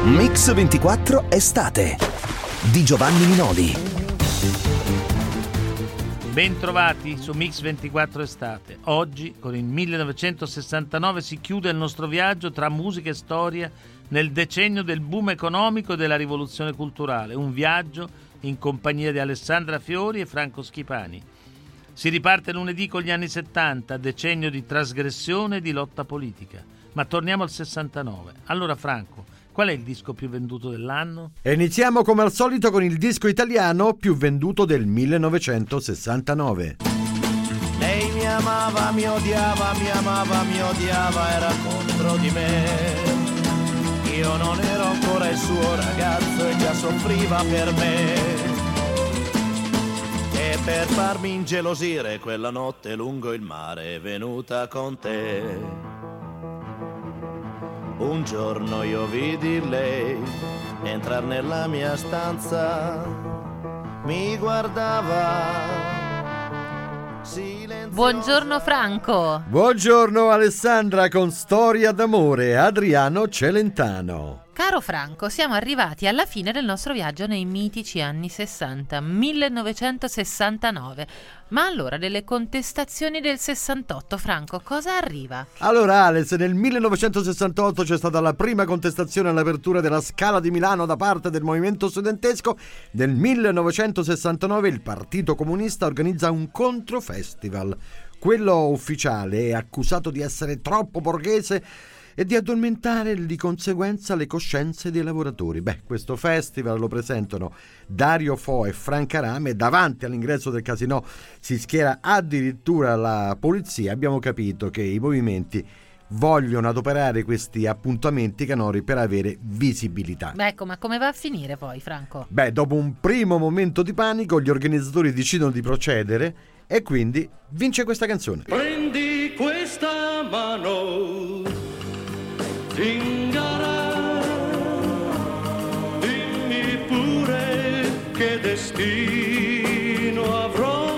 Mix 24 Estate di Giovanni Minoli. Bentrovati su Mix 24 Estate. Oggi, con il 1969, si chiude il nostro viaggio tra musica e storia nel decennio del boom economico e della rivoluzione culturale. Un viaggio in compagnia di Alessandra Fiori e Franco Schipani. Si riparte lunedì con gli anni 70, decennio di trasgressione e di lotta politica. Ma torniamo al 69. Allora, Franco, qual è il disco più venduto dell'anno? E iniziamo come al solito con il disco italiano più venduto del 1969. Lei mi amava, mi odiava, era contro di me. Io non ero ancora il suo ragazzo e già soffriva per me. E per farmi ingelosire quella notte lungo il mare è venuta con te. Un giorno io vidi lei entrar nella mia stanza, mi guardava silenziosa. Buongiorno Franco. Buongiorno Alessandra con Storia d'amore, Adriano Celentano. Caro Franco, siamo arrivati alla fine del nostro viaggio nei mitici anni 60, 1969. Ma allora, delle contestazioni del 68, Franco, cosa arriva? Allora Alex, nel 1968 c'è stata la prima contestazione all'apertura della Scala di Milano da parte del movimento studentesco. Nel 1969 il Partito Comunista organizza un controfestival. Quello ufficiale è accusato di essere troppo borghese e di addormentare di conseguenza le coscienze dei lavoratori. Questo festival lo presentano Dario Fo e Franca Rame. Davanti all'ingresso del casinò si schiera addirittura la polizia. Abbiamo capito che i movimenti vogliono adoperare questi appuntamenti canori per avere visibilità. Ecco, ma come va a finire poi, Franco? Dopo un primo momento di panico, gli organizzatori decidono di procedere e quindi vince questa canzone. Prendi questa mano, zingara, dimmi pure che destino avrò,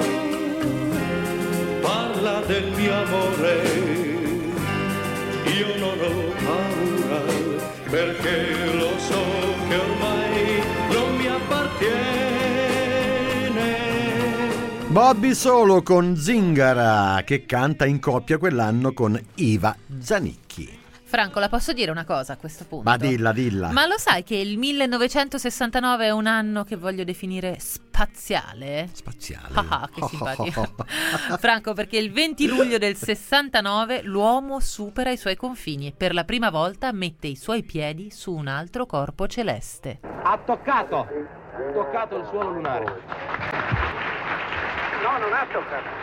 parla del mio amore, io non ho paura, perché lo so che ormai non mi appartiene. Bobby Solo con Zingara, che canta in coppia quell'anno con Iva Zanicchi. Franco, la posso dire una cosa a questo punto? Ma dilla. Ma lo sai che il 1969 è un anno che voglio definire spaziale? Spaziale. Ah, che simpatico. Franco, perché il 20 luglio del 69 l'uomo supera i suoi confini e per la prima volta mette i suoi piedi su un altro corpo celeste. Ha toccato il suolo lunare. No, non ha toccato.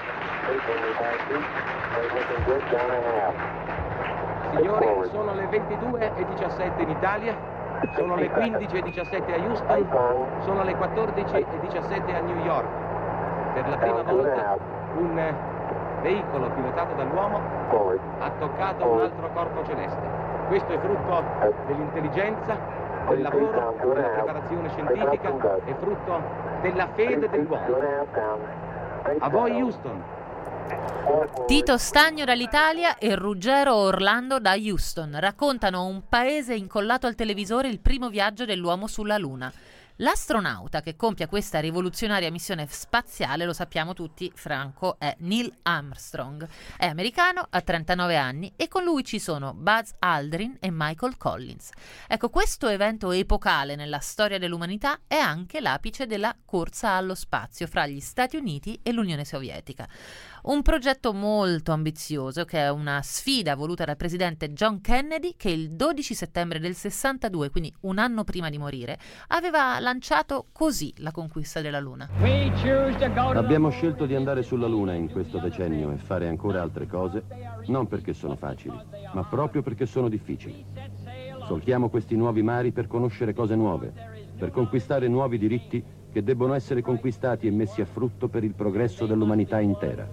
Signori, sono le 22:17 in Italia, sono le 15:17 a Houston, sono le 14:17 a New York. Per la prima volta un veicolo pilotato dall'uomo ha toccato un altro corpo celeste. Questo è frutto dell'intelligenza, del lavoro, della preparazione scientifica, è frutto della fede dell'uomo. A voi Houston. Tito Stagno dall'Italia e Ruggero Orlando da Houston raccontano un paese incollato al televisore il primo viaggio dell'uomo sulla Luna. L'astronauta che compie questa rivoluzionaria missione spaziale, lo sappiamo tutti, Franco, è Neil Armstrong. È americano, ha 39 anni e con lui ci sono Buzz Aldrin e Michael Collins. Ecco, questo evento epocale nella storia dell'umanità è anche l'apice della corsa allo spazio fra gli Stati Uniti e l'Unione Sovietica. Un progetto molto ambizioso che è una sfida voluta dal presidente John Kennedy, che il 12 settembre del 62, quindi un anno prima di morire, aveva lanciato così la conquista della Luna. Abbiamo scelto di andare sulla Luna in questo decennio e fare ancora altre cose, non perché sono facili, ma proprio perché sono difficili. Solchiamo questi nuovi mari per conoscere cose nuove, per conquistare nuovi diritti che debbono essere conquistati e messi a frutto per il progresso dell'umanità intera.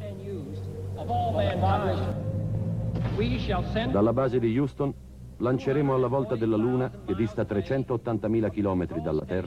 Dalla base di Houston lanceremo alla volta della Luna, che dista 380.000 chilometri dalla Terra,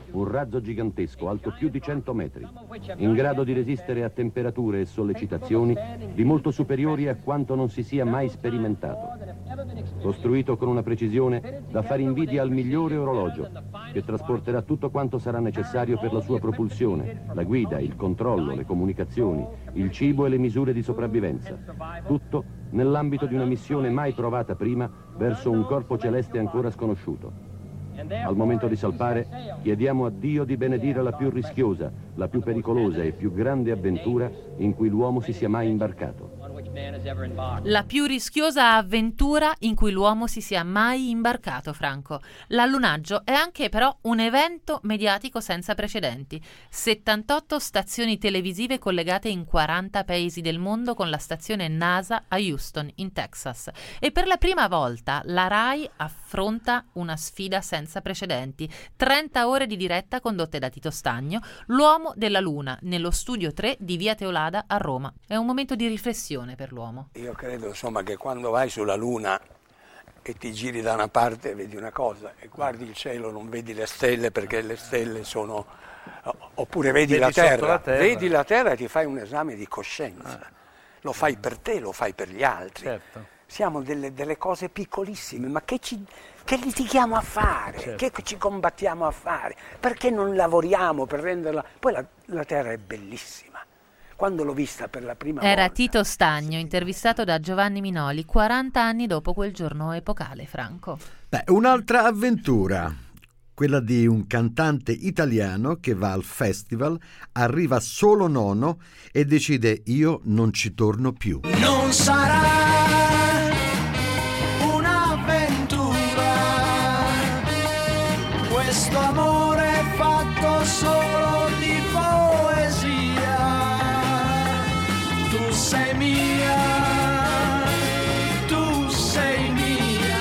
un razzo gigantesco alto più di 100 metri, in grado di resistere a temperature e sollecitazioni di molto superiori a quanto non si sia mai sperimentato. Costruito con una precisione da fare invidia al migliore orologio, che trasporterà tutto quanto sarà necessario per la sua propulsione, la guida, il controllo, le comunicazioni, il cibo e le misure di sopravvivenza. Tutto nell'ambito di una missione mai provata prima verso un corpo celeste ancora sconosciuto. Al momento di salpare, chiediamo a Dio di benedire la più rischiosa, la più pericolosa e più grande avventura in cui l'uomo si sia mai imbarcato. La più rischiosa avventura in cui l'uomo si sia mai imbarcato, Franco. L'allunaggio è anche però un evento mediatico senza precedenti. 78 stazioni televisive collegate in 40 paesi del mondo con la stazione NASA a Houston, in Texas. E per la prima volta la RAI affronta una sfida senza precedenti. 30 ore di diretta condotte da Tito Stagno, l'uomo della Luna, nello studio 3 di Via Teolada a Roma. È un momento di riflessione per l'uomo. Io credo insomma che quando vai sulla Luna e ti giri da una parte vedi una cosa e guardi il cielo non vedi le stelle perché le stelle sono... oppure vedi la terra, vedi la terra e ti fai un esame di coscienza. Lo fai per te, lo fai per gli altri. Certo. Siamo delle cose piccolissime, ma che litighiamo a fare? Certo. Che ci combattiamo a fare? Perché non lavoriamo per renderla... Poi la terra è bellissima. Quando l'ho vista per la prima volta... Era Tito Stagno, intervistato da Giovanni Minoli 40 anni dopo quel giorno epocale, Franco. Un'altra avventura, quella di un cantante italiano che va al festival, arriva solo nono e decide: io non ci torno più. Non sarà un'avventura, questo amore fatto solo di poesia. Tu sei mia, tu sei mia,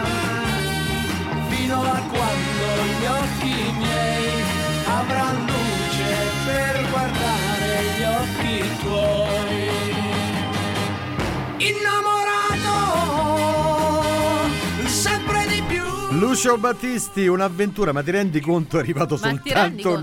fino a quando gli occhi miei avranno luce per guardare gli occhi tuoi. Innamorato sempre di più. Lucio Battisti, un'avventura, ma ti rendi conto è arrivato soltanto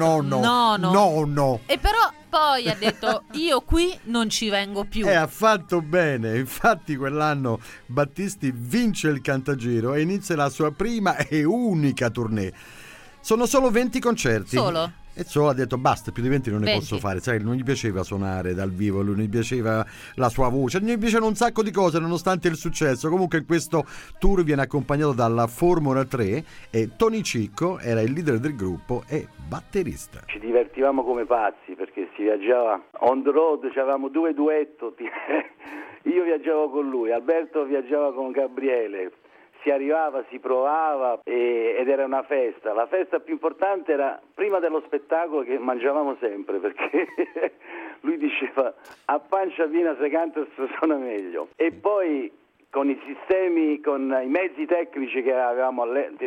nono? E però poi ha detto: io qui non ci vengo più. Ha fatto bene, infatti quell'anno Battisti vince il Cantagiro e inizia la sua prima e unica tournée. Sono solo 20 concerti. Solo? E solo ha detto basta, più di 20 non ne 20. posso fare. Sai, non gli piaceva suonare dal vivo, non gli piaceva la sua voce, non gli piacevano un sacco di cose nonostante il successo. Comunque in questo tour viene accompagnato dalla Formula 3 e Tony Cicco era il leader del gruppo e batterista. Ci divertivamo come pazzi perché si viaggiava on the road, avevamo 2 duetto. Io viaggiavo con lui, Alberto viaggiava con Gabriele. Si arrivava, si provava ed era una festa. La festa più importante era prima dello spettacolo, che mangiavamo sempre, perché lui diceva a pancia piena se canta suona meglio. E poi con i sistemi, con i mezzi tecnici che avevamo,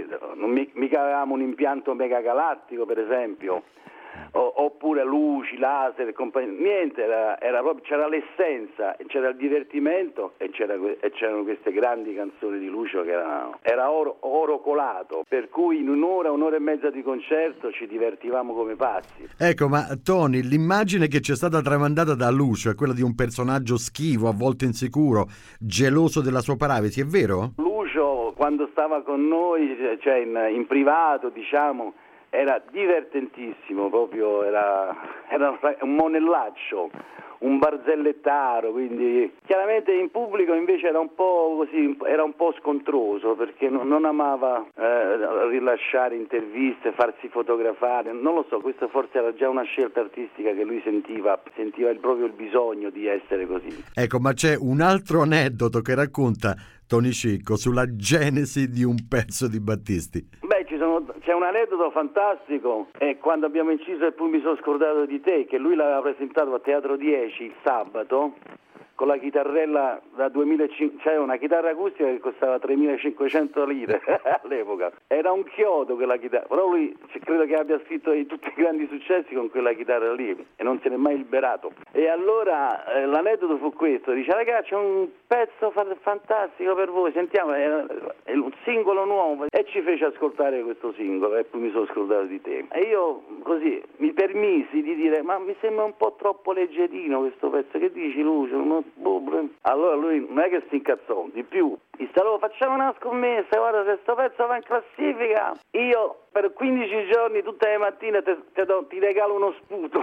mica avevamo un impianto megagalattico per esempio, oppure luci, laser, niente, era proprio, c'era l'essenza, c'era il divertimento e c'erano queste grandi canzoni di Lucio che era oro colato, per cui in un'ora e mezza di concerto ci divertivamo come pazzi. Ecco, ma Tony, l'immagine che ci è stata tramandata da Lucio è quella di un personaggio schivo, a volte insicuro, geloso della sua paravesi, è vero? Lucio quando stava con noi, cioè in privato, diciamo, era divertentissimo, proprio era un monellaccio, un barzellettaro, quindi chiaramente in pubblico invece era un po' così, era un po' scontroso perché non amava rilasciare interviste, farsi fotografare, non lo so, questa forse era già una scelta artistica che lui sentiva proprio il bisogno di essere così. Ecco, ma c'è un altro aneddoto che racconta Tony Cicco sulla genesi di un pezzo di Battisti. C'è un aneddoto fantastico, è quando abbiamo inciso E poi mi sono scordato di te, che lui l'aveva presentato a Teatro 10 il sabato, con la chitarrella da 2005, cioè una chitarra acustica che costava 3.500 lire all'epoca. Era un chiodo quella chitarra, però lui credo che abbia scritto tutti i grandi successi con quella chitarra lì e non se n'è mai liberato. E allora l'aneddoto fu questo, dice: ragazzi, c'è un pezzo fantastico per voi, sentiamo, è un singolo nuovo, e ci fece ascoltare questo singolo, e poi mi sono scordato di te. E io così mi permisi di dire: ma mi sembra un po' troppo leggerino questo pezzo, che dici Lucio? Allora lui non è che si incazzò, di più instalò: facciamo una scommessa, guarda, se sto pezzo va in classifica io per 15 giorni tutte le mattine ti regalo uno sputo.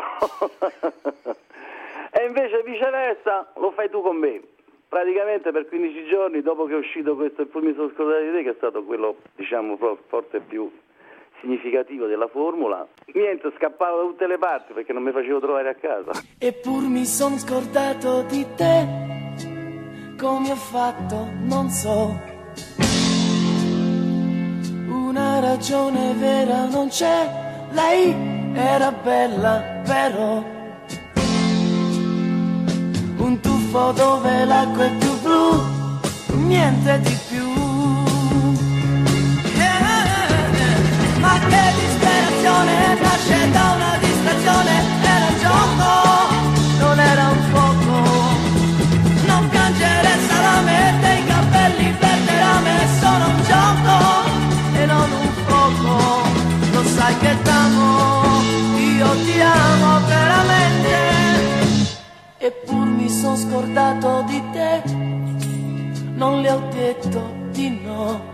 E invece viceversa lo fai tu con me. Praticamente per 15 giorni dopo che è uscito questo e poi mi sono scordato di te, che è stato quello, diciamo, forse più significativo della formula, niente, scappavo da tutte le parti perché non mi facevo trovare a casa. Eppur mi son scordato di te, come ho fatto non so, una ragione vera non c'è, lei era bella però, un tuffo dove l'acqua è più blu, niente di più. Ma che disperazione nasce da una distrazione, era un gioco, non era un fuoco. Non piangere salame, dei capelli per terame, sono un gioco e non un fuoco. Lo sai che t'amo, io ti amo veramente. Eppur mi son scordato di te, non le ho detto di no.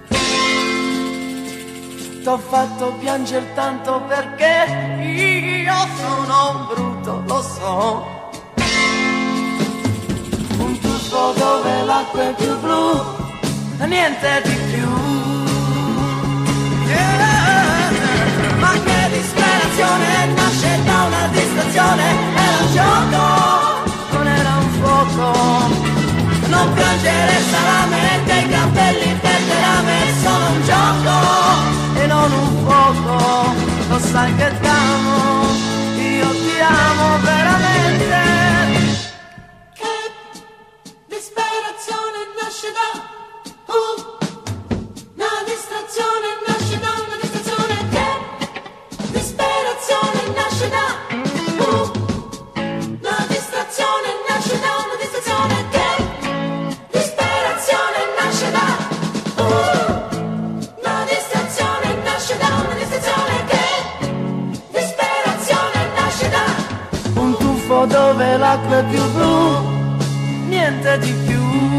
T'ho fatto piangere tanto perché io sono brutto, lo so. Un tuffo dove l'acqua è più blu, niente di più. Ma che disperazione nasce da una distrazione, era un gioco, non era un fuoco. Non piangere salame, dei capelli per terame, sono un gioco e non un fuoco. Lo sai che t'amo, io ti amo veramente. Che disperazione nasce da una distrazione, nasce da una distrazione. Che disperazione nasce da una distrazione, nasce da una distrazione. Che disperazione nasce da una distrazione, nasce da una distrazione. Che disperazione nasce da un tuffo dove l'acqua è più blu, niente di più.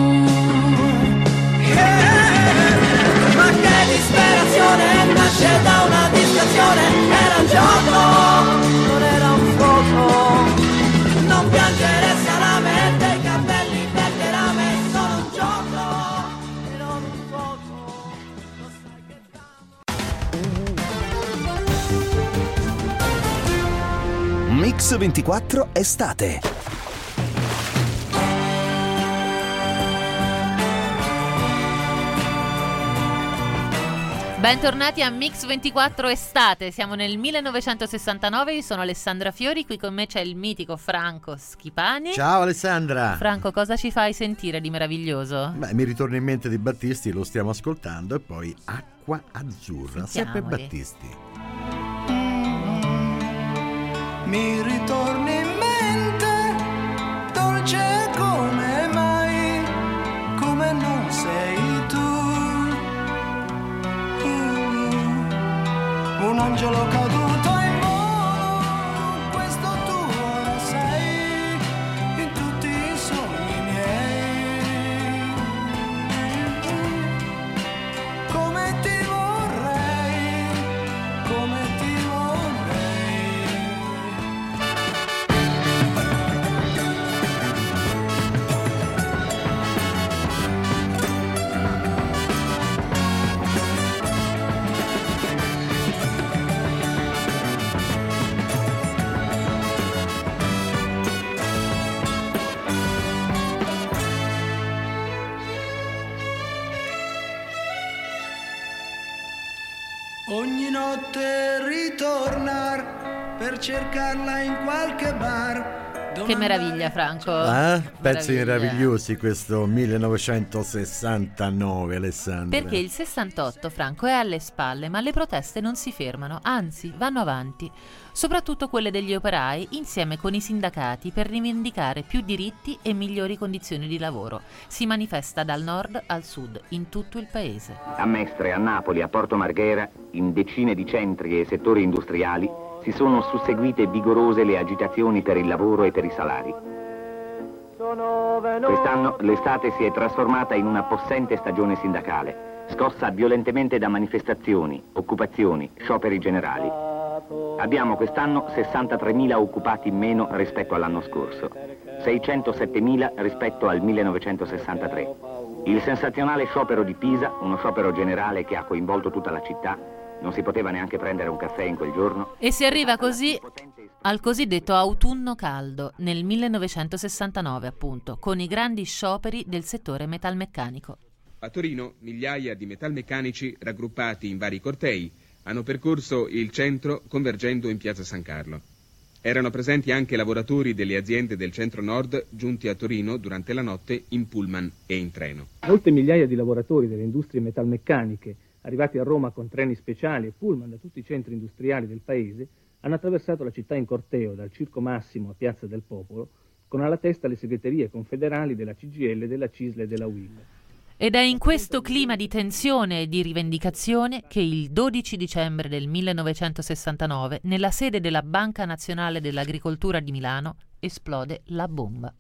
Ma che disperazione nasce da una distrazione, era un gioco, non era un fuoco. Non piangere salame, dei capelli per terame, sono un gioco e non un fuoco. Lo sai che t'amo. Mix 24 estate. Bentornati a Mix 24 estate, siamo nel 1969, io sono Alessandra Fiori, qui con me c'è il mitico Franco Schipani. Ciao Alessandra. Franco, cosa ci fai sentire di meraviglioso? Beh, mi ritorna in mente di Battisti, lo stiamo ascoltando, e poi Acqua Azzurra, sempre Battisti. Mi ritorni in mente, dolce come mai, come non sei tu. Un angelo caduto in volo, questo tu ora sei, in tutti i sogni miei. Come ti vorrei, come ti vorrei. Ogni notte ritornar per cercarla in qualche bar Che meraviglia, Franco. Pezzi meravigliosi questo 1969, Alessandra. Perché il 68, Franco, è alle spalle, ma le proteste non si fermano, anzi vanno avanti. Soprattutto quelle degli operai, insieme con i sindacati, per rivendicare più diritti e migliori condizioni di lavoro. Si manifesta dal nord al sud, in tutto il paese. A Mestre, a Napoli, a Porto Marghera, in decine di centri e settori industriali, si sono susseguite vigorose le agitazioni per il lavoro e per i salari. Quest'anno l'estate si è trasformata in una possente stagione sindacale, scossa violentemente da manifestazioni, occupazioni, scioperi generali. Abbiamo quest'anno 63.000 occupati in meno rispetto all'anno scorso, 607.000 rispetto al 1963. Il sensazionale sciopero di Pisa, uno sciopero generale che ha coinvolto tutta la città, non si poteva neanche prendere un caffè in quel giorno. E si arriva così al cosiddetto autunno caldo, nel 1969 appunto, con i grandi scioperi del settore metalmeccanico. A Torino migliaia di metalmeccanici raggruppati in vari cortei hanno percorso il centro convergendo in piazza San Carlo. Erano presenti anche lavoratori delle aziende del centro-nord giunti a Torino durante la notte in pullman e in treno. Molte migliaia di lavoratori delle industrie metalmeccaniche arrivati a Roma con treni speciali e pullman da tutti i centri industriali del paese hanno attraversato la città in corteo dal Circo Massimo a Piazza del Popolo, con alla testa le segreterie confederali della CGIL, della CISL e della UIL. Ed è in questo clima di tensione e di rivendicazione che il 12 dicembre del 1969, nella sede della Banca Nazionale dell'Agricoltura di Milano, esplode la bomba.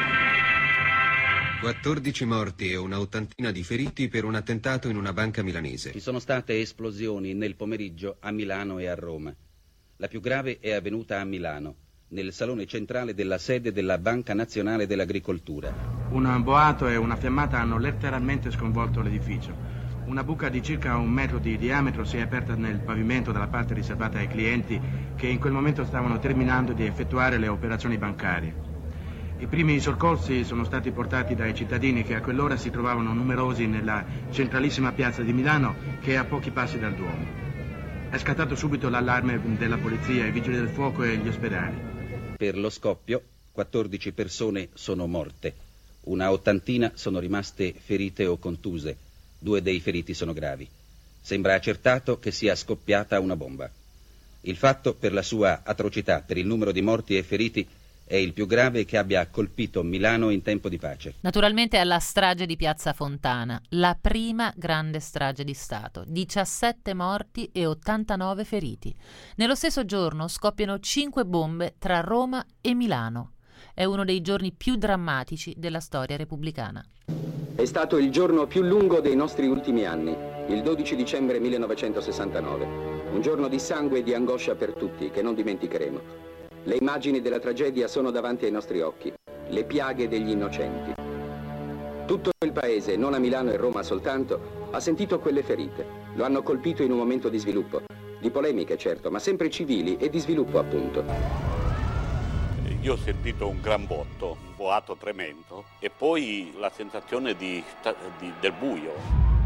14 morti e una ottantina di feriti per un attentato in una banca milanese. Ci sono state esplosioni nel pomeriggio a Milano e a Roma. La più grave è avvenuta a Milano, nel salone centrale della sede della Banca Nazionale dell'Agricoltura. Un boato e una fiammata hanno letteralmente sconvolto l'edificio. Una buca di circa 1 metro di diametro si è aperta nel pavimento dalla parte riservata ai clienti che in quel momento stavano terminando di effettuare le operazioni bancarie. I primi soccorsi sono stati portati dai cittadini che a quell'ora si trovavano numerosi nella centralissima piazza di Milano, che è a pochi passi dal Duomo. È scattato subito l'allarme della polizia, i vigili del fuoco e gli ospedali. Per lo scoppio 14 persone sono morte, una ottantina sono rimaste ferite o contuse, 2 dei feriti sono gravi. Sembra accertato che sia scoppiata una bomba. Il fatto, per la sua atrocità, per il numero di morti e feriti, è il più grave che abbia colpito Milano in tempo di pace. Naturalmente è la strage di Piazza Fontana, la prima grande strage di Stato. 17 morti e 89 feriti. Nello stesso giorno scoppiano 5 bombe tra Roma e Milano. È uno dei giorni più drammatici della storia repubblicana. È stato il giorno più lungo dei nostri ultimi anni, il 12 dicembre 1969. Un giorno di sangue e di angoscia per tutti, che non dimenticheremo. Le immagini della tragedia sono davanti ai nostri occhi, le piaghe degli innocenti. Tutto il paese, non a Milano e Roma soltanto, ha sentito quelle ferite. Lo hanno colpito in un momento di sviluppo, di polemiche certo, ma sempre civili e di sviluppo appunto. Io ho sentito un gran botto, un boato tremendo e poi la sensazione del buio.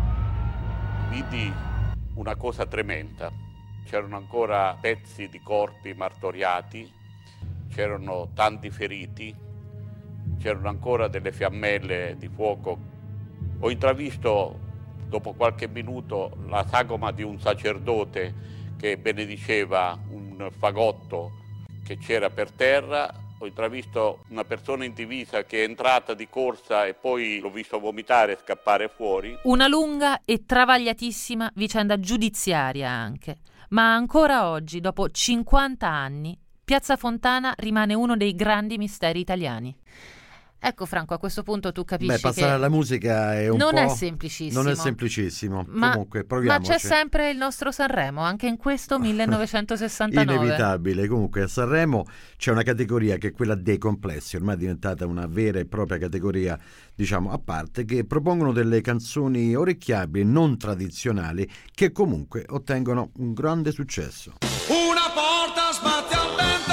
Vidi una cosa tremenda. C'erano ancora pezzi di corpi martoriati, c'erano tanti feriti, c'erano ancora delle fiammelle di fuoco. Ho intravisto dopo qualche minuto la sagoma di un sacerdote che benediceva un fagotto che c'era per terra. Ho intravisto una persona in divisa che è entrata di corsa e poi l'ho visto vomitare e scappare fuori. Una lunga e travagliatissima vicenda giudiziaria anche. Ma ancora oggi, dopo 50 anni, Piazza Fontana rimane uno dei grandi misteri italiani. Ecco Franco, a questo punto tu capisci passare che alla musica è un non po'... è semplicissimo. Non è semplicissimo. Ma, comunque, proviamoci. Ma c'è sempre il nostro Sanremo, anche in questo 1969. Inevitabile. Comunque a Sanremo c'è una categoria che è quella dei complessi, ormai è diventata una vera e propria categoria, diciamo, a parte, che propongono delle canzoni orecchiabili, non tradizionali, che comunque ottengono un grande successo. Una porta sbatte al vento,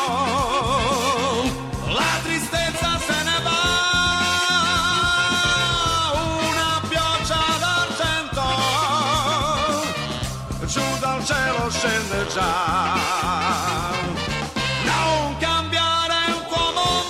la tristezza se ne va, una pioggia d'argento, giù dal cielo scende già. Non cambiare un tuo amore,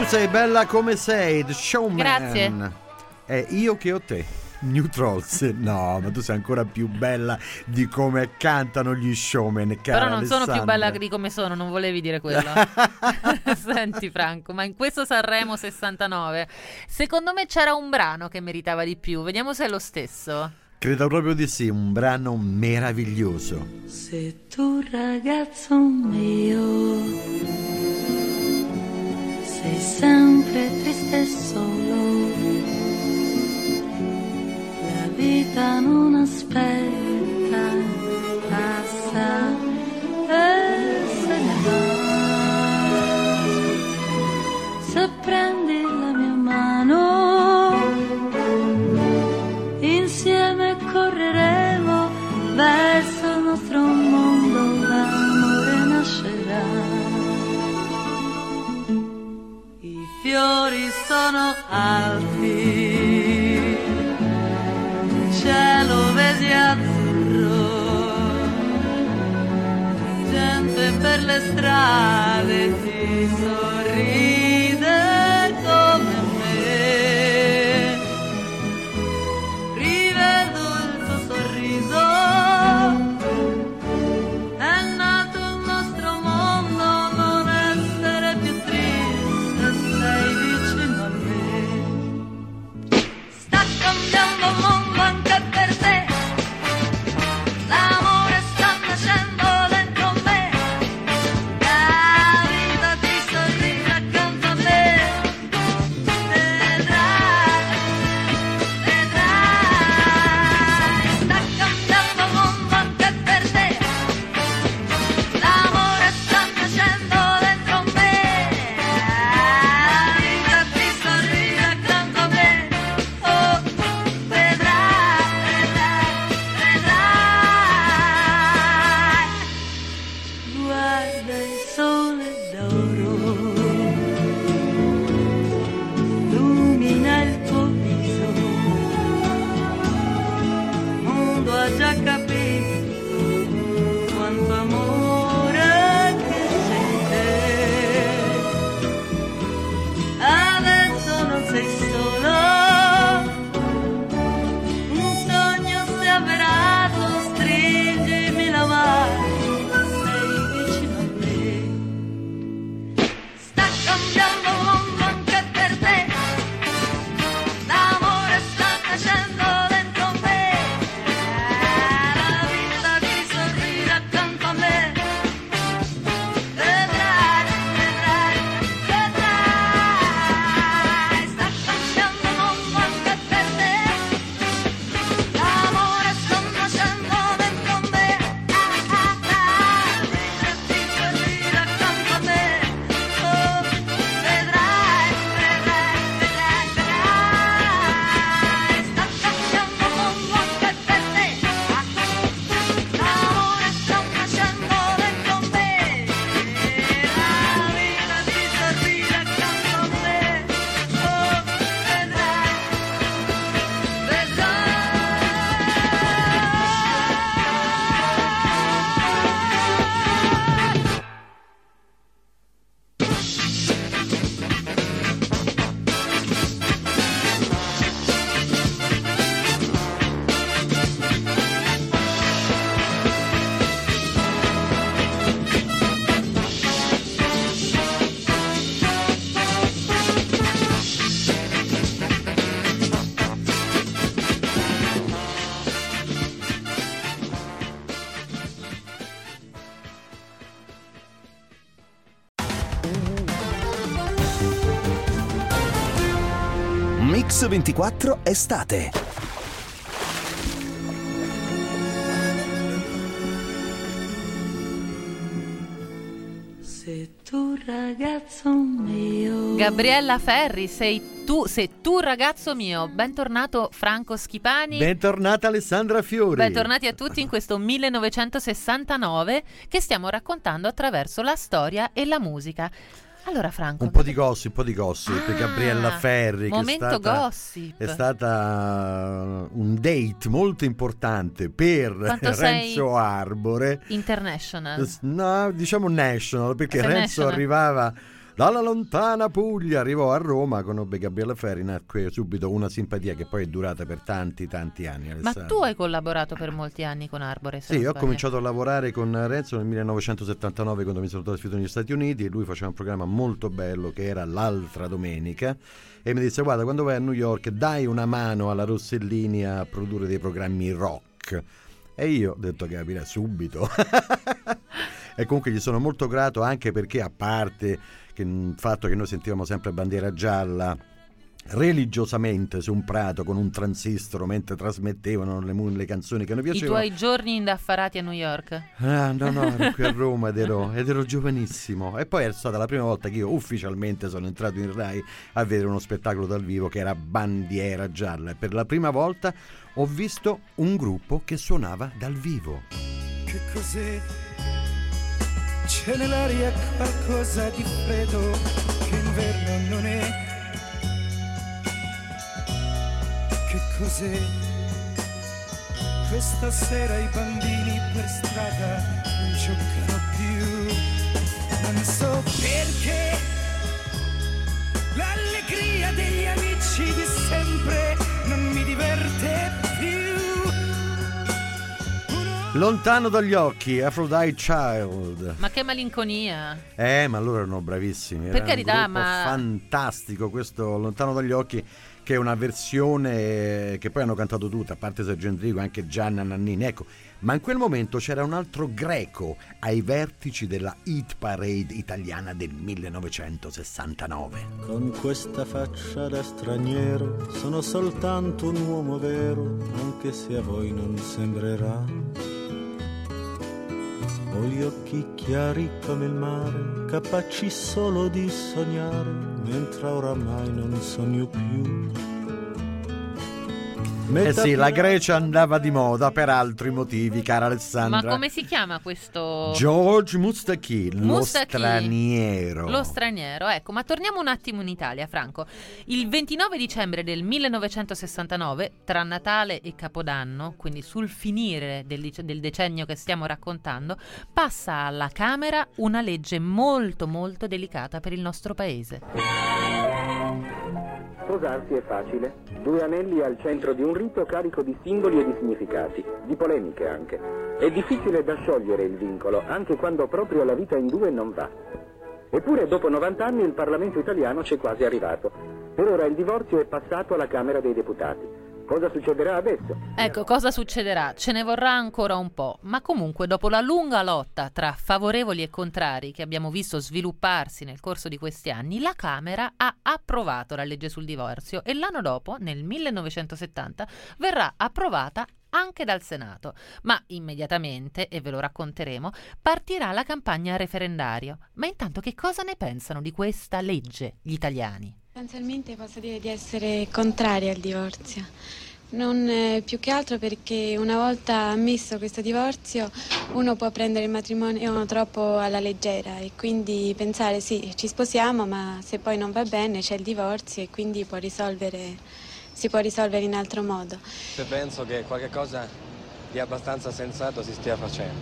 sei bella come sei, The Showman. Grazie. È io che ho te. New Trolls. No, ma tu sei ancora più bella di come cantano gli Showman, cara. Però non sono Alessandra. più bella di come sono, non volevi dire quello. Senti Franco, ma in questo Sanremo 69 secondo me c'era un brano che meritava di più. Vediamo se è lo stesso. Credo proprio di sì, un brano meraviglioso. Se tu ragazzo mio sei sempre triste e solo, la vita non aspetta, passa e se ne va. Se prendi la mia mano, insieme correremo verso il nostro mondo, l'amore nascerà. I fiori sono alti, il cielo vedi azzurro, gente per le strade ti sorride come me. Rivedo il tuo sorriso, è nato il nostro mondo, non essere più triste, sei vicino a me. Sta cambiando il mondo anche per te, l'amore sta nascendo dentro me, la vita ti sorride accanto a me. Vedrai, vedrai, sta cambiando il mondo anche per te, l'amore sta nascendo dentro me, la vita ti sorride accanto a me. Oh, vedrai, vedrai, guarda il sole d'oro, illumina il tuo viso, il mondo ha già capito quanto amore che c'è in te. Adesso non sei solo, un sogno si è avverato, stringimi la mano, sei vicino a me. Sta cambiando il mondo anche per te, l'amore sta nascendo dentro me, la vita ti sorride accanto a me. Vedrai, vedrai, vedrai, sta cambiando il mondo anche per te, l'amore sta nascendo dentro me, la vita ti sorride accanto a me. Oh, vedrai, vedrai, vedrai, vedrai, sta cambiando il mondo anche per te, l'amore sta nascendo dentro me, la vita ti sorride accanto a me. Oh, vedrai, vedrai. Mix 24 estate. Se tu ragazzo mio. Gabriella Ferri, sei tu ragazzo mio. Bentornato Franco Schipani. Bentornata Alessandra Fiori. Bentornati a tutti in questo 1969 che stiamo raccontando attraverso la storia e la musica. Allora Franco, un po' di gossip, per Gabriella Ferri, momento che gossip. È stata un date molto importante per Renzo Arbore. International. No, diciamo national, perché Renzo arrivava Dalla lontana Puglia arrivò a Roma, conobbe Gabriele Ferri, nacque subito una simpatia che poi è durata per tanti anni. Ma tu hai collaborato per molti anni con Arbore? Sì, ho cominciato a lavorare con Renzo nel 1979 quando mi sono trasferito negli Stati Uniti, e lui faceva un programma molto bello che era L'altra domenica, e mi disse: guarda, quando vai a New York dai una mano alla Rossellini a produrre dei programmi rock. E io ho detto: capirà subito. E comunque gli sono molto grato, anche perché, a parte che il fatto che noi sentivamo sempre bandiera gialla religiosamente su un prato con un transistor mentre trasmettevano le canzoni che noi piacevano. I tuoi giorni indaffarati a New York? No, ero qui a Roma ed ero giovanissimo. E poi è stata la prima volta che io ufficialmente sono entrato in Rai a vedere uno spettacolo dal vivo che era Bandiera Gialla, e per la prima volta ho visto un gruppo che suonava dal vivo. Che cos'è? C'è nell'aria qualcosa di freddo che inverno non è. Che cos'è? Questa sera i bambini per strada non giocano più. Non so perché l'allegria degli amici di sempre non mi diverte più. Lontano dagli occhi, Aphrodite Child. Ma che malinconia. Ma loro erano bravissimi. Per carità, un gruppo fantastico questo Lontano dagli occhi, che è una versione che poi hanno cantato tutte, a parte Sergio Endrico, anche Gianna Nannini, ecco. Ma in quel momento c'era un altro greco ai vertici della hit parade italiana del 1969. Con questa faccia da straniero sono soltanto un uomo vero, anche se a voi non sembrerà. Ho gli occhi chiari come il mare, capaci solo di sognare, mentre oramai non sogno più. Sì, la Grecia andava di moda per altri motivi, cara Alessandra. Ma come si chiama questo? George Moustaki, lo straniero. Lo straniero, ecco. Ma torniamo un attimo in Italia, Franco. Il 29 dicembre del 1969, tra Natale e Capodanno, quindi sul finire del decennio che stiamo raccontando, passa alla Camera una legge molto molto delicata per il nostro paese. Sposarsi è facile. Due anelli al centro di un rito carico di simboli e di significati, di polemiche anche. È difficile da sciogliere il vincolo, anche quando proprio la vita in due non va. Eppure dopo 90 anni il Parlamento italiano c'è quasi arrivato. Per ora il divorzio è passato alla Camera dei Deputati. Cosa succederà adesso? Ecco, cosa succederà? Ce ne vorrà ancora un po', ma comunque dopo la lunga lotta tra favorevoli e contrari che abbiamo visto svilupparsi nel corso di questi anni, la Camera ha approvato la legge sul divorzio e l'anno dopo, nel 1970, verrà approvata anche dal Senato. Ma immediatamente, e ve lo racconteremo, partirà la campagna referendaria. Ma intanto che cosa ne pensano di questa legge gli italiani? Sostanzialmente posso dire di essere contraria al divorzio, non più che altro perché una volta ammesso questo divorzio uno può prendere il matrimonio troppo alla leggera e quindi pensare sì, ci sposiamo, ma se poi non va bene c'è il divorzio e quindi si può risolvere in altro modo. Penso che qualche cosa di abbastanza sensato si stia facendo.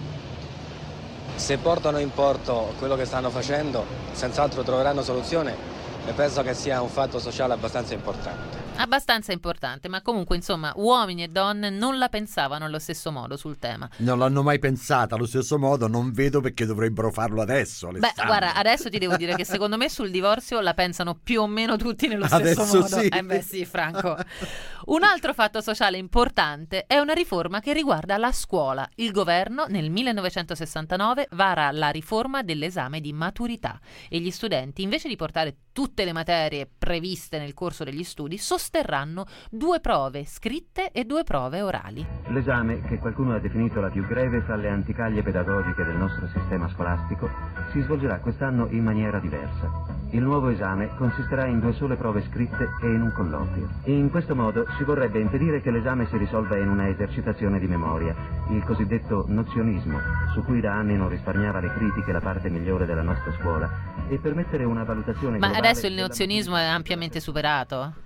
Se portano in porto quello che stanno facendo, senz'altro troveranno soluzione. E penso che sia un fatto sociale abbastanza importante. Abbastanza importante, ma comunque insomma uomini e donne non la pensavano allo stesso modo sul tema. Non l'hanno mai pensata allo stesso modo, non vedo perché dovrebbero farlo adesso, Alessandra. Beh, guarda, adesso ti devo dire che secondo me sul divorzio la pensano più o meno tutti nello stesso adesso modo. Sì. Beh sì, Franco. Un altro fatto sociale importante è una riforma che riguarda la scuola. Il governo nel 1969 vara la riforma dell'esame di maturità e gli studenti, invece di portare tutte le materie previste nel corso degli studi, sosterranno 2 prove scritte e 2 prove orali. L'esame, che qualcuno ha definito la più greve fra le anticaglie pedagogiche del nostro sistema scolastico, si svolgerà quest'anno in maniera diversa. Il nuovo esame consisterà in 2 sole prove scritte e in un colloquio. In questo modo si vorrebbe impedire che l'esame si risolva in una esercitazione di memoria, il cosiddetto nozionismo, su cui da anni non risparmiava le critiche la parte migliore della nostra scuola, e permettere una valutazione globale. Ma adesso il nozionismo è ampiamente superato?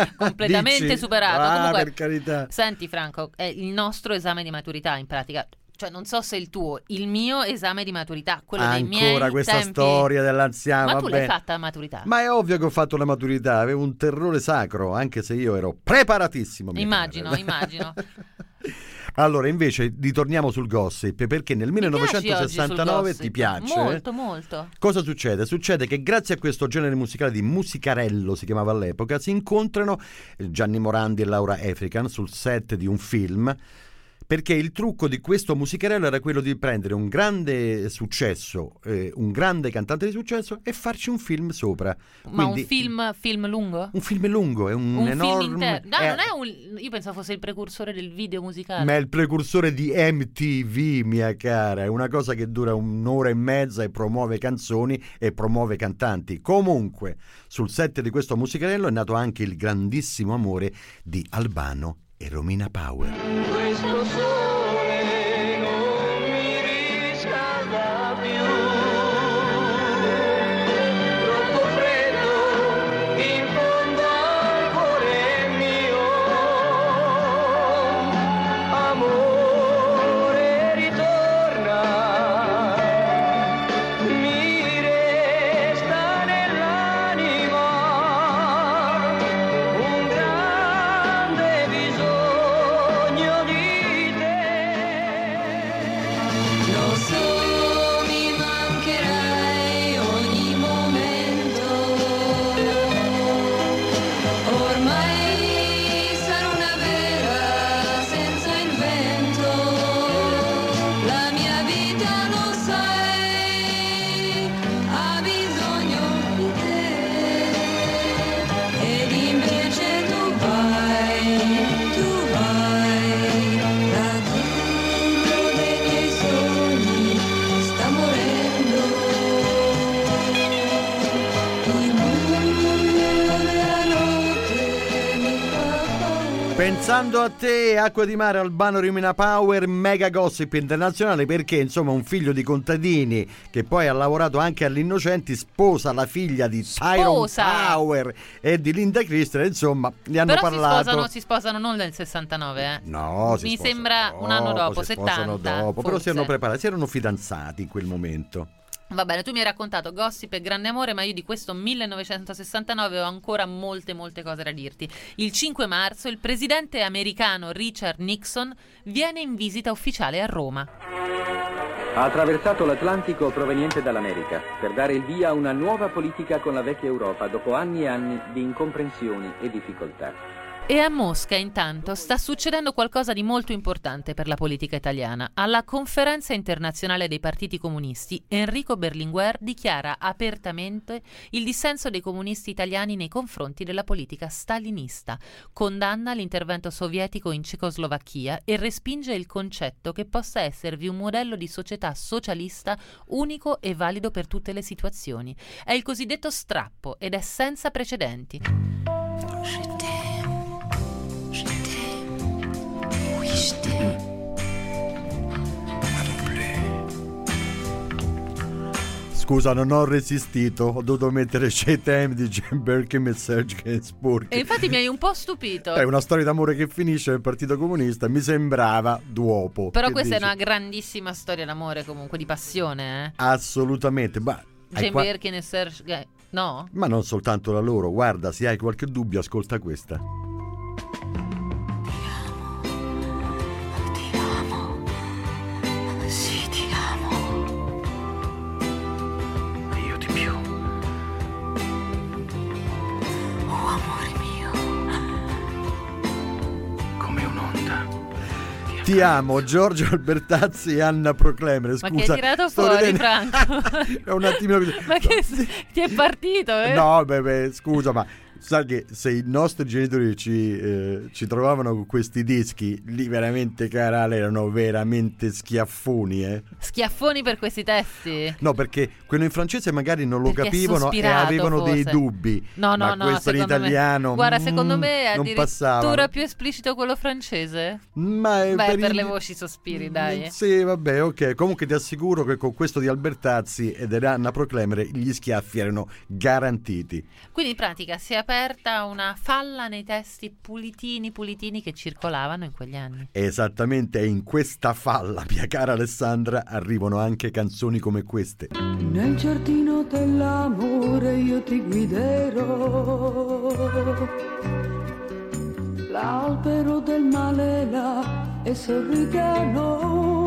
Completamente Dici? superato. Comunque, per carità. Senti Franco, è il nostro esame di maturità in pratica. cioè non so se il tuo, il mio esame di maturità, quello dei miei Ancora questa tempi... storia dell'anziano. Ma tu l'hai fatta la maturità? Ma è ovvio che ho fatto la maturità, avevo un terrore sacro, anche se io ero preparatissimo. Immagino. Allora, invece, ritorniamo sul gossip, perché nel 1969 ti piace? Molto. Cosa succede? Succede che grazie a questo genere musicale di musicarello, si chiamava all'epoca, si incontrano Gianni Morandi e Laura African sul set di un film, perché il trucco di questo musicarello era quello di prendere un grande successo, un grande cantante di successo e farci un film sopra. Ma quindi, un film lungo? Un film lungo, è un enorme... film non è un... Io pensavo fosse il precursore del video musicale. Ma è il precursore di MTV, mia cara, è una cosa che dura 1 ora e mezza e promuove canzoni e promuove cantanti. Comunque, sul set di questo musicarello è nato anche il grandissimo amore di Albano e Romina Power. Questo sole non mi riscalda più, troppo freddo in fondo al cuore mio, amore ritorna, mi resta nell'anima un grande bisogno di te. Lo so, mi mancherai ogni momento, ormai sarò una vera senza il vento, la mia vita lo sai, ha bisogno di te, ed invece tu vai, l'azzurro dei miei sogni sta morendo, il buio della notte mi fa paura. Pensando a te, Acqua di Mare, Albano Romina Power, mega gossip internazionale, perché insomma un figlio di contadini che poi ha lavorato anche all'Innocenti sposa la figlia di Tyrone Power e di Linda Cristina, insomma ne hanno Però parlato. si sposano non nel 69, No, mi sembra un anno dopo, si sposano 70 dopo, però si erano forse. preparati, si erano fidanzati in quel momento. Va bene, tu mi hai raccontato gossip e grande amore, ma io di questo 1969 ho ancora molte cose da dirti. Il 5 marzo il presidente americano Richard Nixon viene in visita ufficiale a Roma. Ha attraversato l'Atlantico proveniente dall'America per dare il via a una nuova politica con la vecchia Europa dopo anni e anni di incomprensioni e difficoltà. E a Mosca intanto sta succedendo qualcosa di molto importante per la politica italiana. Alla conferenza internazionale dei partiti comunisti, Enrico Berlinguer dichiara apertamente il dissenso dei comunisti italiani nei confronti della politica stalinista, condanna l'intervento sovietico in Cecoslovacchia e respinge il concetto che possa esservi un modello di società socialista unico e valido per tutte le situazioni. È il cosiddetto strappo ed è senza precedenti. Scusa, non ho resistito, ho dovuto mettere Chez t'aime di Jane Birkin e Serge Gainsbourg. E infatti mi hai un po' stupito. È una storia d'amore che finisce nel Partito Comunista, mi sembrava d'uopo. Però Che questa dici? è una grandissima storia d'amore, comunque, di passione, Assolutamente, Jane Birkin e Serge no? Ma non soltanto la loro, guarda, se hai qualche dubbio ascolta questa. Sì, ti amo. Io di più. Oh, amore mio. Come un'onda. Ti amo, Giorgio Albertazzi e Anna Proclemere. Scusa, Ma che hai tirato sto fuori, ridendo. Franco? È un attimino così. Ma che ti è partito, No, beh, scusa, ma sai che se i nostri genitori ci trovavano con questi dischi, lì veramente, cara, erano veramente schiaffoni, Schiaffoni per questi testi? No, perché quello in francese magari non lo Perché è capivano e sospirato, avevano dei forse. dubbi. No, ma questo in italiano Guarda, secondo me è non addirittura passava. più esplicito quello francese. Ma è per le voci sospiri, dai. Sì, vabbè, ok. Comunque ti assicuro che con questo di Albertazzi ed Anna Proclemere gli schiaffi erano garantiti. Quindi in pratica si è aperta una falla nei testi pulitini che circolavano in quegli anni. Esattamente, e in questa falla, mia cara Alessandra, arrivano anche canzoni come queste. Nel giardino dell'amore io ti guiderò, l'albero del male là e sorriderò.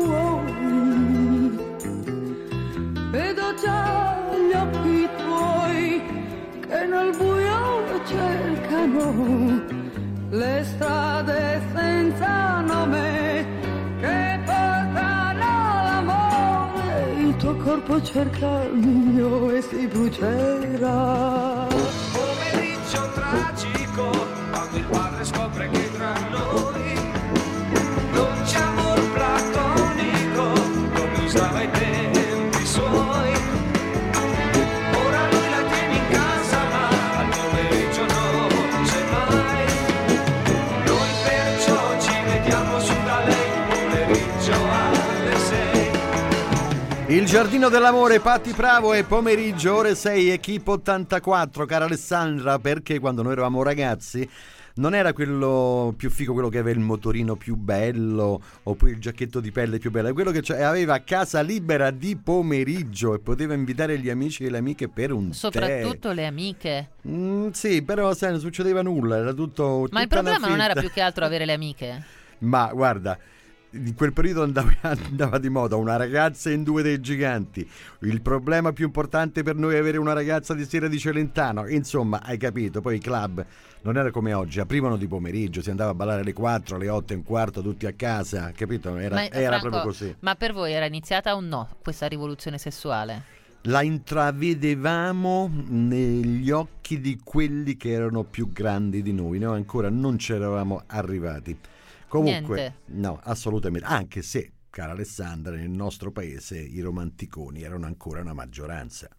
Vedo già gli occhi tuoi che nel buio cercano le strade senza nome che portano l'amore. Il tuo corpo cerca il mio e si brucerà. Pomeriggio tragico, quando il padre scopre che tra noi non c'è amor platonico come usava i tempi suoi. Ora lui la tiene in casa ma al pomeriggio non c'è mai. Noi perciò ci vediamo su da lei il pomeriggio alle 6. Il giardino dell'amore, Patti Bravo, e pomeriggio ore 6, Equipe 84, cara Alessandra, perché quando noi eravamo ragazzi non era quello più figo, quello che aveva il motorino più bello oppure il giacchetto di pelle più bello, quello che aveva casa libera di pomeriggio e poteva invitare gli amici e le amiche per un Soprattutto tè. le amiche. Sì, però sai, non succedeva nulla, era tutto. Ma il problema non era più che altro avere le amiche? Ma guarda, in quel periodo andava di moda una ragazza in Due dei Giganti. Il problema più importante per noi è avere una ragazza di sera di Celentano. Insomma, hai capito, poi i club non era come oggi, aprivano di pomeriggio, si andava a ballare alle 4, alle 8 e un quarto, tutti a casa, capito? Era Franco, proprio così. Ma per voi era iniziata o no questa rivoluzione sessuale? La intravedevamo negli occhi di quelli che erano più grandi di noi, noi ancora non ci eravamo arrivati. Comunque, Niente. no, assolutamente, anche se, cara Alessandra, nel nostro paese i romanticoni erano ancora una maggioranza.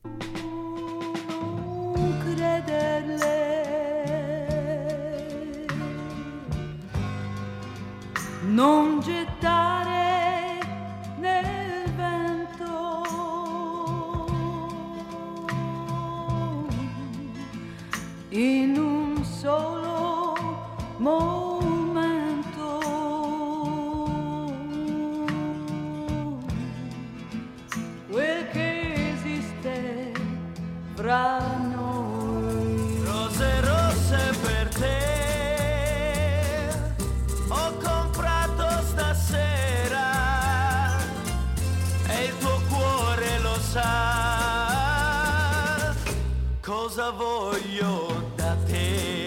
Crederle, non gettare nel vento in un solo momento quel che esiste fra noi. Rose rosse per te ho comprato stasera e il tuo cuore lo sa cosa voglio da te.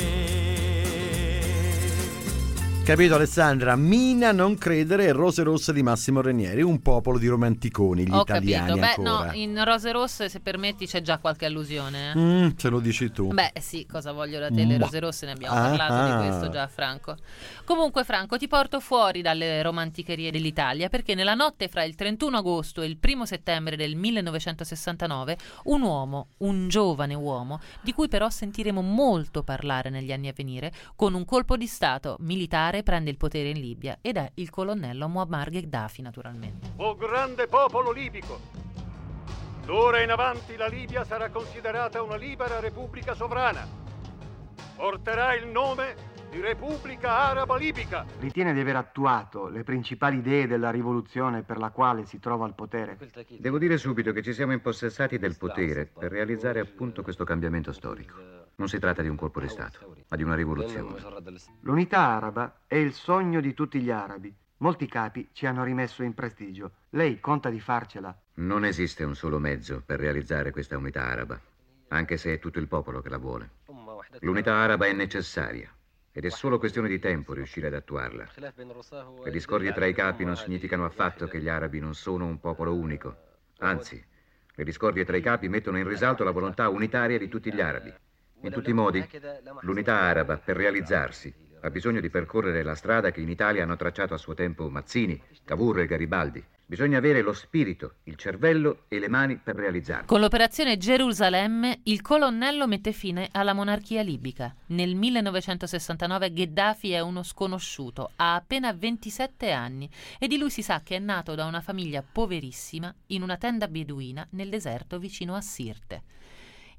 Capito Alessandra? Mina non credere e Rose rosse di Massimo Ranieri, un popolo di romanticoni, gli Ho italiani capito. ancora. No, in Rose Rosse, se permetti, c'è già qualche allusione. Ce lo dici tu. Beh, sì, cosa voglio da te? Le Rose Rosse, ne abbiamo parlato di questo già, Franco. Comunque, Franco, ti porto fuori dalle romanticherie dell'Italia perché nella notte fra il 31 agosto e il 1 settembre del 1969 un uomo, un giovane uomo, di cui però sentiremo molto parlare negli anni a venire, con un colpo di stato militare prende il potere in Libia ed è il colonnello Muammar Gheddafi, naturalmente. O grande popolo libico, d'ora in avanti la Libia sarà considerata una libera repubblica sovrana. Porterà il nome di Repubblica Araba Libica. Ritiene di aver attuato le principali idee della rivoluzione per la quale si trova al potere? Devo dire subito che ci siamo impossessati del potere per realizzare appunto questo cambiamento storico. Non si tratta di un colpo di Stato, ma di una rivoluzione. L'unità araba è il sogno di tutti gli arabi. Molti capi ci hanno rimesso in prestigio. Lei conta di farcela? Non esiste un solo mezzo per realizzare questa unità araba, anche se è tutto il popolo che la vuole. L'unità araba è necessaria ed è solo questione di tempo riuscire ad attuarla. Le discordie tra i capi non significano affatto che gli arabi non sono un popolo unico. Anzi, le discordie tra i capi mettono in risalto la volontà unitaria di tutti gli arabi. In tutti i modi, l'unità araba, per realizzarsi, ha bisogno di percorrere la strada che in Italia hanno tracciato a suo tempo Mazzini, Cavour e Garibaldi. Bisogna avere lo spirito, il cervello e le mani per realizzarlo. Con l'operazione Gerusalemme, il colonnello mette fine alla monarchia libica. Nel 1969 Gheddafi è uno sconosciuto, ha appena 27 anni e di lui si sa che è nato da una famiglia poverissima in una tenda beduina nel deserto vicino a Sirte.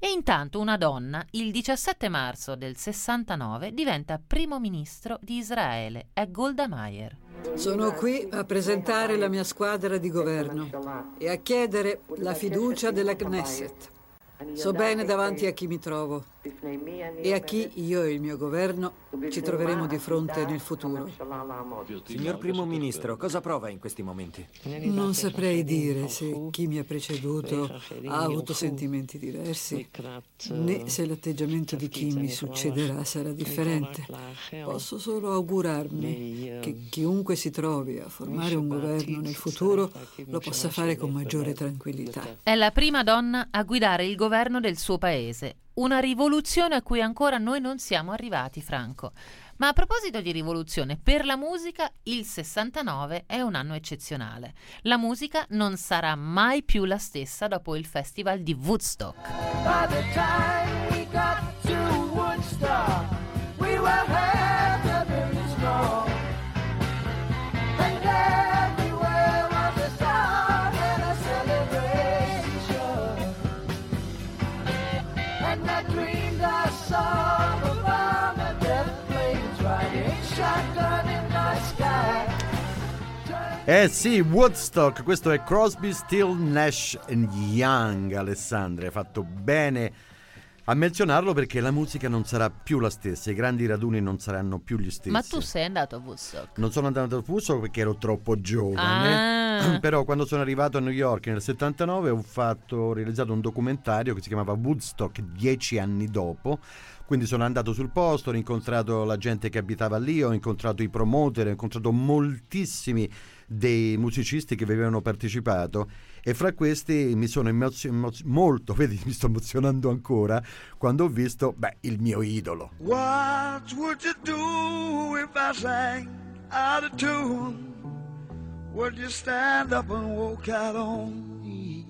E intanto una donna, il 17 marzo del 69, diventa primo ministro di Israele, è Golda Meir. Sono qui a presentare la mia squadra di governo e a chiedere la fiducia della Knesset. So bene davanti a chi mi trovo e a chi io e il mio governo ci troveremo di fronte nel futuro. Signor Primo Ministro, cosa prova in questi momenti? Non saprei dire se chi mi ha preceduto ha avuto sentimenti diversi, né se l'atteggiamento di chi mi succederà sarà differente. Posso solo augurarmi che chiunque si trovi a formare un governo nel futuro lo possa fare con maggiore tranquillità. È la prima donna a guidare il governo del suo paese. Una rivoluzione a cui ancora noi non siamo arrivati, Franco. Ma a proposito di rivoluzione, per la musica il 69 è un anno eccezionale. La musica non sarà mai più la stessa dopo il festival di Woodstock. By the time we got to Woodstock, we were happy very strong. And everywhere was a sound and a celebration. And I dreamed I saw the bomb and death flames riding shotgun in the sky. Eh sì, Woodstock, questo è Crosby, Still, Nash Young. Alessandra, hai fatto bene a menzionarlo perché la musica non sarà più la stessa, i grandi raduni non saranno più gli stessi. Ma tu sei andato a Woodstock? Non sono andato a Woodstock perché ero troppo giovane, però quando sono arrivato a New York nel 79 ho realizzato un documentario che si chiamava Woodstock 10 anni dopo. Quindi sono andato sul posto, ho incontrato la gente che abitava lì, ho incontrato i promoter, ho incontrato moltissimi dei musicisti che vi avevano partecipato e fra questi mi sono molto, vedi, mi sto emozionando ancora quando ho visto, il mio idolo. What would you do if I sang out of tune? Would you stand up and walk out on me?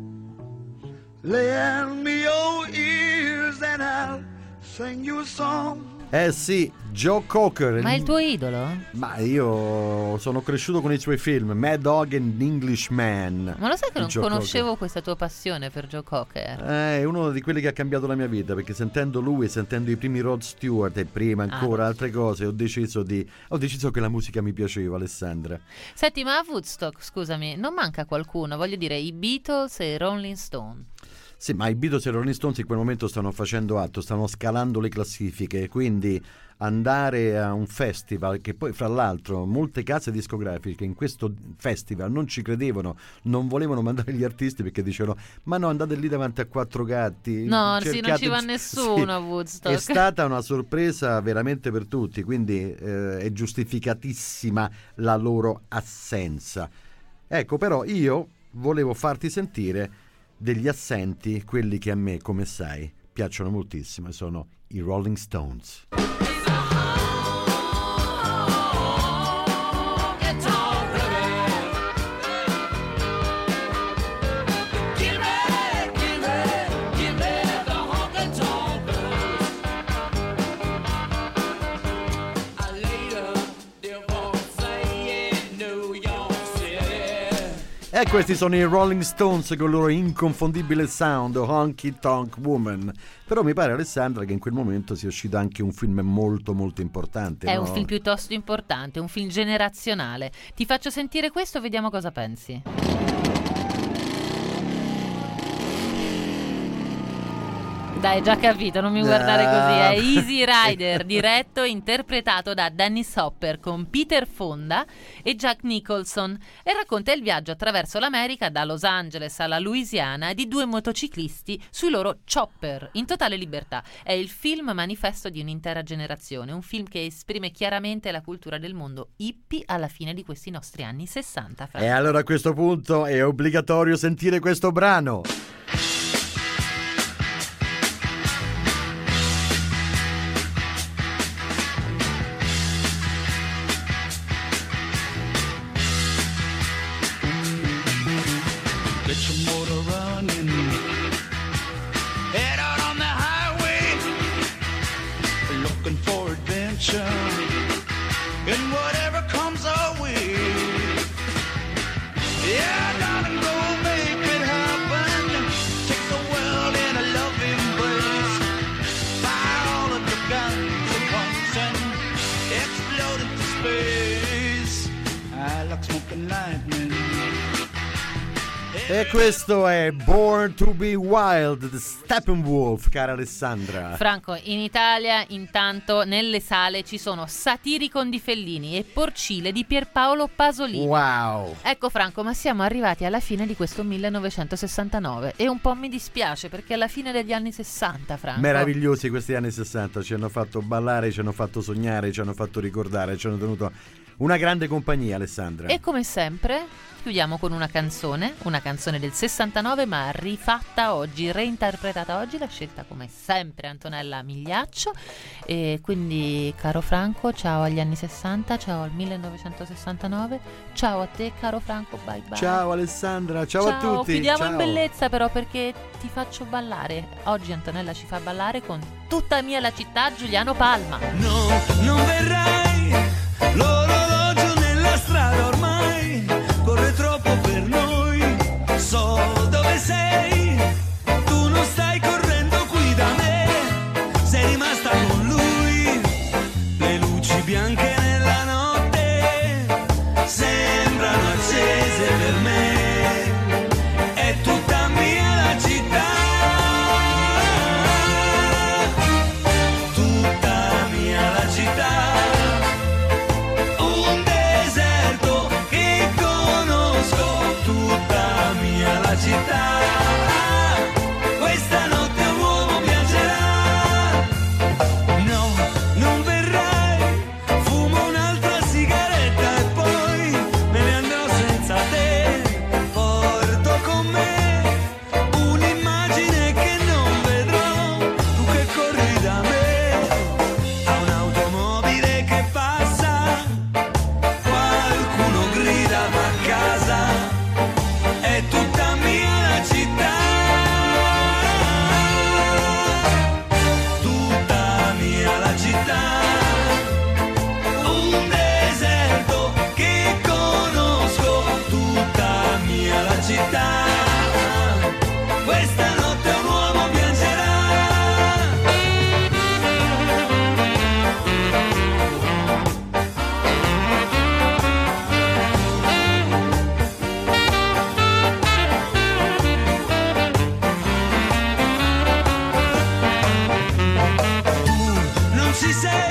Lend me your ears and I'll sing you a song. Eh sì, Joe Cocker. Ma è il tuo idolo? Ma io sono cresciuto con i suoi film Mad Dog and Englishman. Ma lo sai che non Joe conoscevo Cocker. questa tua passione per Joe Cocker? È uno di quelli che ha cambiato la mia vita, perché sentendo lui, sentendo i primi Rod Stewart e prima ancora altre cose, ho deciso che la musica mi piaceva, Alessandra. Senti, ma a Woodstock, scusami, non manca qualcuno? Voglio dire, i Beatles e i Rolling Stone. Sì, ma i Beatles e i Rolling Stones in quel momento stanno facendo atto, stanno scalando le classifiche, quindi andare a un festival che poi fra l'altro molte case discografiche in questo festival non ci credevano, non volevano mandare gli artisti perché dicevano ma no, andate lì davanti a quattro gatti, no, sì, non ci va nessuno a Woodstock. È stata una sorpresa veramente per tutti, quindi è giustificatissima la loro assenza. Ecco, però io volevo farti sentire degli assenti, quelli che a me, come sai, piacciono moltissimo, sono i Rolling Stones. E questi sono i Rolling Stones con il loro inconfondibile sound, Honky Tonk Woman. Però mi pare, Alessandra, che in quel momento sia uscito anche un film molto molto importante. È no? un film piuttosto importante, un film generazionale. Ti faccio sentire questo, vediamo cosa pensi. Dai, già capito, non mi guardare così. È Easy Rider, diretto e interpretato da Dennis Hopper con Peter Fonda e Jack Nicholson, e racconta il viaggio attraverso l'America da Los Angeles alla Louisiana di due motociclisti sui loro chopper in totale libertà. È il film manifesto di un'intera generazione, un film che esprime chiaramente la cultura del mondo hippie alla fine di questi nostri anni 60. E allora a questo punto è obbligatorio sentire questo brano. Get your motor running. Head out on the highway, looking for adventure, and whatever comes our way. Yeah, darling, go make it happen. Take the world in a loving E questo è Born to be Wild di Steppenwolf, cara Alessandra. Franco, in Italia intanto nelle sale ci sono Satiricon di Fellini e Porcile di Pierpaolo Pasolini. Wow. Ecco Franco, ma siamo arrivati alla fine di questo 1969 e un po' mi dispiace perché è la fine degli anni 60, Franco. Meravigliosi questi anni 60, ci hanno fatto ballare, ci hanno fatto sognare, ci hanno fatto ricordare, ci hanno tenuto una grande compagnia, Alessandra. E come sempre chiudiamo con una canzone del 69 ma rifatta oggi, reinterpretata oggi, l'ha scelta come sempre Antonella Migliaccio. E quindi caro Franco, ciao agli anni 60, ciao al 1969, ciao a te caro Franco, bye bye. Ciao Alessandra, ciao a tutti. Chiudiamo ciao. In bellezza però perché ti faccio ballare. Oggi Antonella ci fa ballare con Tutta mia la città, Giuliano Palma. No, non verrai, l'orologio nella strada ormai corre troppo per noi, so dove sei, tu non stai correndo qui da me, sei rimasta con lui, le luci bianche nella notte sembrano accese per me, è tutta mia la città, tutta mia la città. La città, questa notte un uomo piangerà, no, non verrai, fumo un'altra sigaretta e poi me ne andrò senza te, porto con me un'immagine che non vedrò, tu che corri da me, a un'automobile che passa, qualcuno grida ma a casa. È tutta mia la città, tutta mia la città, un deserto che conosco, tutta mia la città, questa notte un uomo piangerà. Ci sei